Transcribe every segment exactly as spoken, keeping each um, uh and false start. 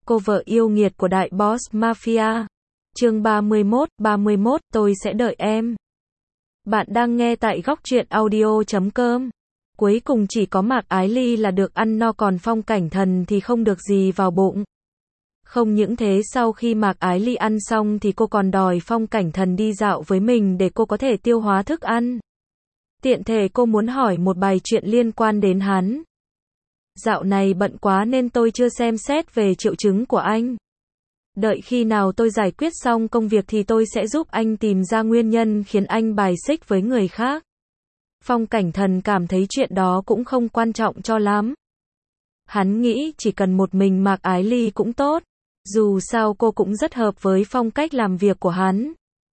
Cô vợ yêu nghiệt của đại boss mafia. Chương ba mươi mốt, ba mươi mốt, tôi sẽ đợi em. Bạn đang nghe tại góc truyện audio chấm com. Cuối cùng chỉ có Mạc Ái Ly là được ăn no, còn Phong Cảnh Thần thì không được gì vào bụng. Không những thế, sau khi Mạc Ái Ly ăn xong thì cô còn đòi Phong Cảnh Thần đi dạo với mình để cô có thể tiêu hóa thức ăn. Tiện thể cô muốn hỏi một bài chuyện liên quan đến hắn. Dạo này bận quá nên tôi chưa xem xét về triệu chứng của anh. Đợi khi nào tôi giải quyết xong công việc thì tôi sẽ giúp anh tìm ra nguyên nhân khiến anh bài xích với người khác. Phong Cảnh Thần cảm thấy chuyện đó cũng không quan trọng cho lắm. Hắn nghĩ chỉ cần một mình Mạc Ái Ly cũng tốt. Dù sao cô cũng rất hợp với phong cách làm việc của hắn.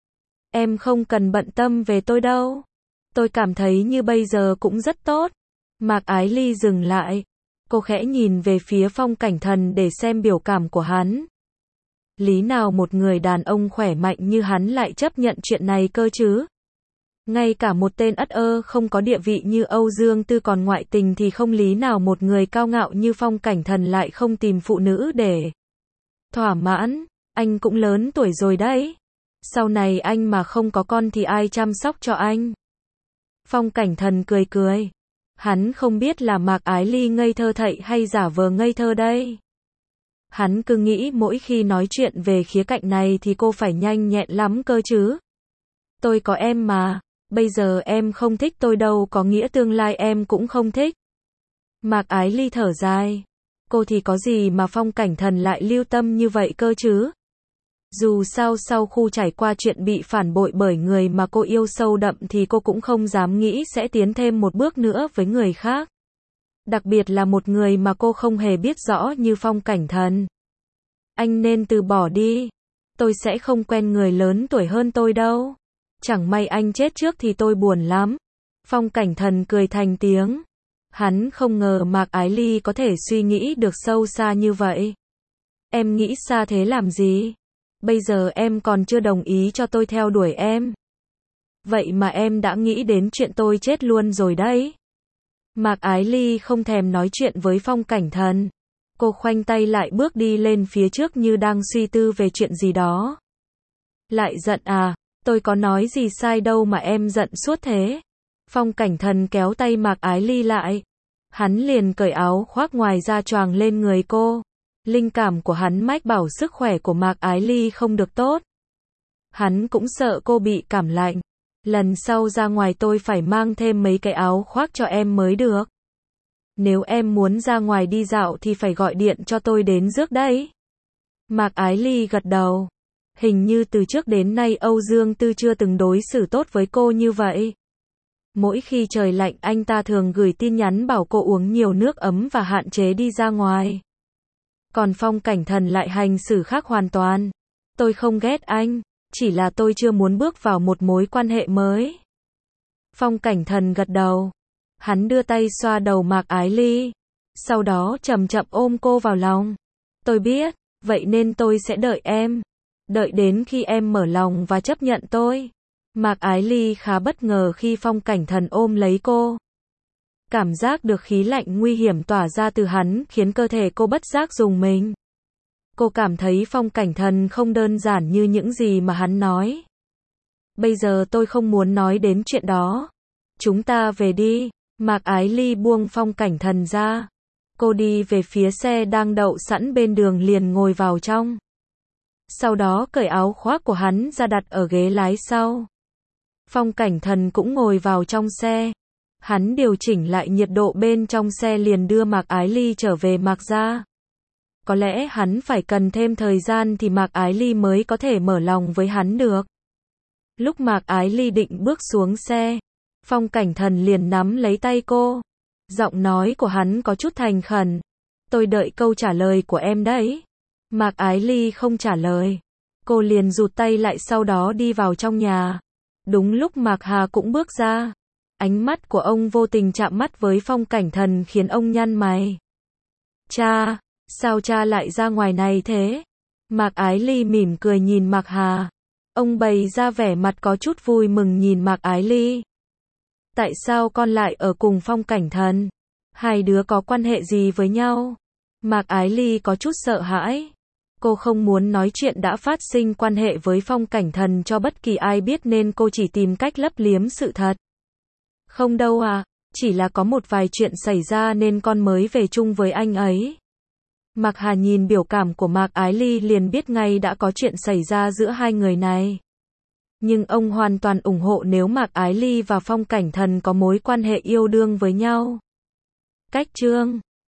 Em không cần bận tâm về tôi đâu. Tôi cảm thấy như bây giờ cũng rất tốt. Mạc Ái Ly dừng lại. Cô khẽ nhìn về phía Phong Cảnh Thần để xem biểu cảm của hắn. Lý nào một người đàn ông khỏe mạnh như hắn lại chấp nhận chuyện này cơ chứ? Ngay cả một tên ất ơ không có địa vị như Âu Dương Tư còn ngoại tình thì không lý nào một người cao ngạo như Phong Cảnh Thần lại không tìm phụ nữ để thỏa mãn. Anh cũng lớn tuổi rồi đấy. Sau này anh mà không có con thì ai chăm sóc cho anh? Phong Cảnh Thần cười cười. Hắn không biết là Mạc Ái Ly ngây thơ thậy hay giả vờ ngây thơ đây. Hắn cứ nghĩ mỗi khi nói chuyện về khía cạnh này thì cô phải nhanh nhẹn lắm cơ chứ. Tôi có em mà, bây giờ em không thích tôi đâu có nghĩa tương lai em cũng không thích. Mạc Ái Ly thở dài. Cô thì có gì mà Phong Cảnh Thần lại lưu tâm như vậy cơ chứ? Dù sao sau khu trải qua chuyện bị phản bội bởi người mà cô yêu sâu đậm thì cô cũng không dám nghĩ sẽ tiến thêm một bước nữa với người khác. Đặc biệt là một người mà cô không hề biết rõ như Phong Cảnh Thần. Anh nên từ bỏ đi. Tôi sẽ không quen người lớn tuổi hơn tôi đâu. Chẳng may anh chết trước thì tôi buồn lắm. Phong Cảnh Thần cười thành tiếng. Hắn không ngờ Mạc Ái Ly có thể suy nghĩ được sâu xa như vậy. Em nghĩ xa thế làm gì? Bây giờ em còn chưa đồng ý cho tôi theo đuổi em. Vậy mà em đã nghĩ đến chuyện tôi chết luôn rồi đấy. Mạc Ái Ly không thèm nói chuyện với Phong Cảnh Thần. Cô khoanh tay lại bước đi lên phía trước như đang suy tư về chuyện gì đó. Lại giận à? Tôi có nói gì sai đâu mà em giận suốt thế. Phong Cảnh Thần kéo tay Mạc Ái Ly lại. Hắn liền cởi áo khoác ngoài ra choàng lên người cô. Linh cảm của hắn mách bảo sức khỏe của Mạc Ái Ly không được tốt. Hắn cũng sợ cô bị cảm lạnh. Lần sau ra ngoài tôi phải mang thêm mấy cái áo khoác cho em mới được. Nếu em muốn ra ngoài đi dạo thì phải gọi điện cho tôi đến rước đấy. Mạc Ái Ly gật đầu. Hình như từ trước đến nay Âu Dương Tư chưa từng đối xử tốt với cô như vậy. Mỗi khi trời lạnh anh ta thường gửi tin nhắn bảo cô uống nhiều nước ấm và hạn chế đi ra ngoài. Còn Phong Cảnh Thần lại hành xử khác hoàn toàn. Tôi không ghét anh, chỉ là tôi chưa muốn bước vào một mối quan hệ mới. Phong Cảnh Thần gật đầu. Hắn đưa tay xoa đầu Mạc Ái Ly. Sau đó chậm chậm ôm cô vào lòng. Tôi biết, vậy nên tôi sẽ đợi em. Đợi đến khi em mở lòng và chấp nhận tôi. Mạc Ái Ly khá bất ngờ khi Phong Cảnh Thần ôm lấy cô. Cảm giác được khí lạnh nguy hiểm tỏa ra từ hắn khiến cơ thể cô bất giác rùng mình. Cô cảm thấy Phong Cảnh Thần không đơn giản như những gì mà hắn nói. Bây giờ tôi không muốn nói đến chuyện đó. Chúng ta về đi. Mạc Ái Ly buông Phong Cảnh Thần ra. Cô đi về phía xe đang đậu sẵn bên đường liền ngồi vào trong. Sau đó cởi áo khoác của hắn ra đặt ở ghế lái sau. Phong Cảnh Thần cũng ngồi vào trong xe. Hắn điều chỉnh lại nhiệt độ bên trong xe liền đưa Mạc Ái Ly trở về Mạc gia. Có lẽ hắn phải cần thêm thời gian thì Mạc Ái Ly mới có thể mở lòng với hắn được. Lúc Mạc Ái Ly định bước xuống xe, Phong Cảnh Thần liền nắm lấy tay cô. Giọng nói của hắn có chút thành khẩn. Tôi đợi câu trả lời của em đấy. Mạc Ái Ly không trả lời. Cô liền rụt tay lại sau đó đi vào trong nhà. Đúng lúc Mạc Hà cũng bước ra. Ánh mắt của ông vô tình chạm mắt với Phong Cảnh Thần khiến ông nhăn mày. Cha, sao cha lại ra ngoài này thế? Mạc Ái Ly mỉm cười nhìn Mạc Hà. Ông bày ra vẻ mặt có chút vui mừng nhìn Mạc Ái Ly. Tại sao con lại ở cùng Phong Cảnh Thần? Hai đứa có quan hệ gì với nhau? Mạc Ái Ly có chút sợ hãi. Cô không muốn nói chuyện đã phát sinh quan hệ với Phong Cảnh Thần cho bất kỳ ai biết nên cô chỉ tìm cách lấp liếm sự thật. Không đâu à, chỉ là có một vài chuyện xảy ra nên con mới về chung với anh ấy. Mạc Hà nhìn biểu cảm của Mạc Ái Ly liền biết ngay đã có chuyện xảy ra giữa hai người này. Nhưng ông hoàn toàn ủng hộ nếu Mạc Ái Ly và Phong Cảnh Thần có mối quan hệ yêu đương với nhau. Cách chương